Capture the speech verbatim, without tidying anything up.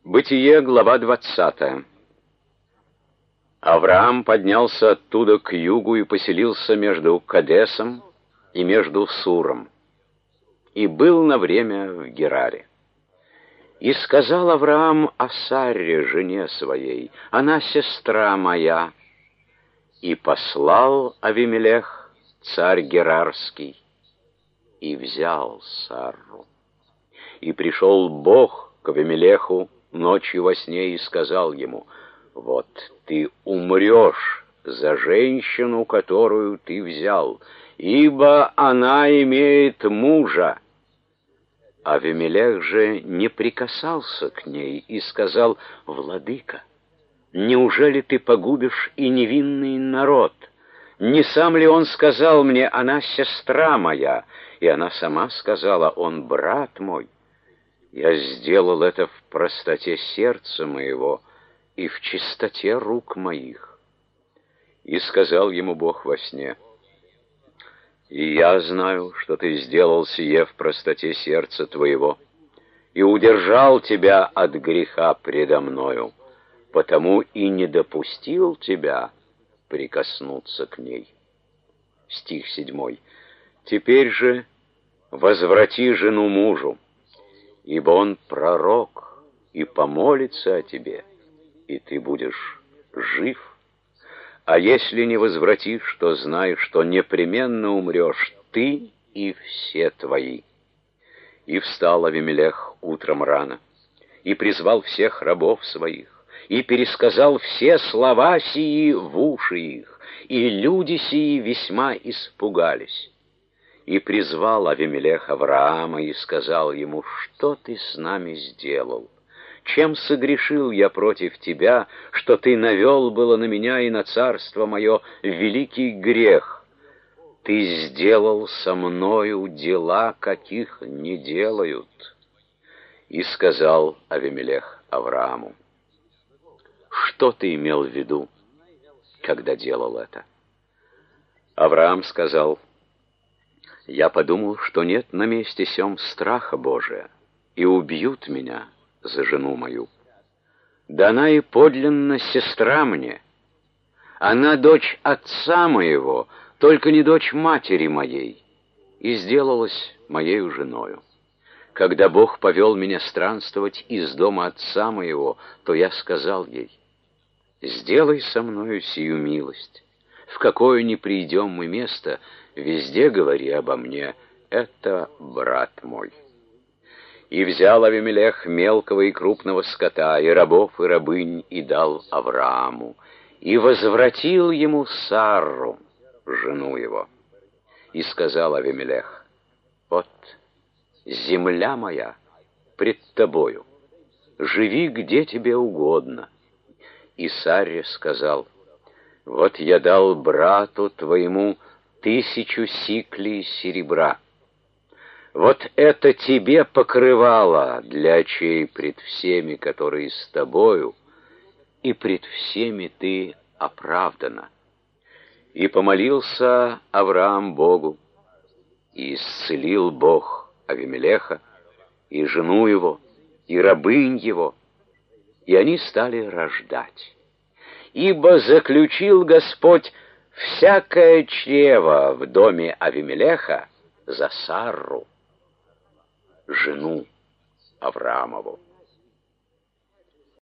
Бытие, глава двадцатая. Авраам поднялся оттуда к югу и поселился между Кадесом и между Суром, и был на время в Гераре. И сказал Авраам о Сарре, жене своей: она сестра моя. И послал Авимелех, царь Герарский, и взял Сарру. И пришел Бог к Авимелеху ночью во сне и сказал ему: вот ты умрешь за женщину, которую ты взял, ибо она имеет мужа. Авимелех же не прикасался к ней и сказал: владыка, неужели ты погубишь и невинный народ? Не сам ли он сказал мне: она сестра моя? И она сама сказала: он брат мой. Я сделал это в простоте сердца моего и в чистоте рук моих. И сказал ему Бог во сне: и я знаю, что ты сделал сие в простоте сердца твоего, и удержал тебя от греха предо мною, потому и не допустил тебя прикоснуться к ней. Стих седьмой. Теперь же возврати жену мужу, ибо он пророк и помолится о тебе, и ты будешь жив. А если не возвратишь, то знай, что непременно умрешь ты и все твои. И встал Авимелех утром рано, и призвал всех рабов своих, и пересказал все слова сии в уши их, и люди сии весьма испугались. И призвал Авимелех Авраама и сказал ему: что ты с нами сделал? Чем согрешил я против тебя, что ты навел было на меня и на царство мое великий грех? Ты сделал со мною дела, каких не делают. И сказал Авимелех Аврааму: что ты имел в виду, когда делал это? Авраам сказал: я подумал, что нет на месте сём страха Божия, и убьют меня за жену мою. Да она и подлинно сестра мне. Она дочь отца моего, только не дочь матери моей, и сделалась моею женою. Когда Бог повел меня странствовать из дома отца моего, то я сказал ей: сделай со мною сию милость. В какое ни придем мы место, везде говори обо мне: это брат мой. И взял Авимелех мелкого и крупного скота, и рабов, и рабынь, и дал Аврааму, и возвратил ему Сарру, жену его. И сказал Авимелех: вот земля моя пред тобою, живи где тебе угодно. И Сарре сказал: вот я дал брату твоему тысячу сиклей серебра. Вот это тебе покрывало для очей пред всеми, которые с тобою, и пред всеми ты оправдана. И помолился Авраам Богу, и исцелил Бог Авимелеха, и жену его, и рабынь его, и они стали рождать. Ибо заключил Господь всякое чрево в доме Авимелеха за Сарру, жену Авраамову.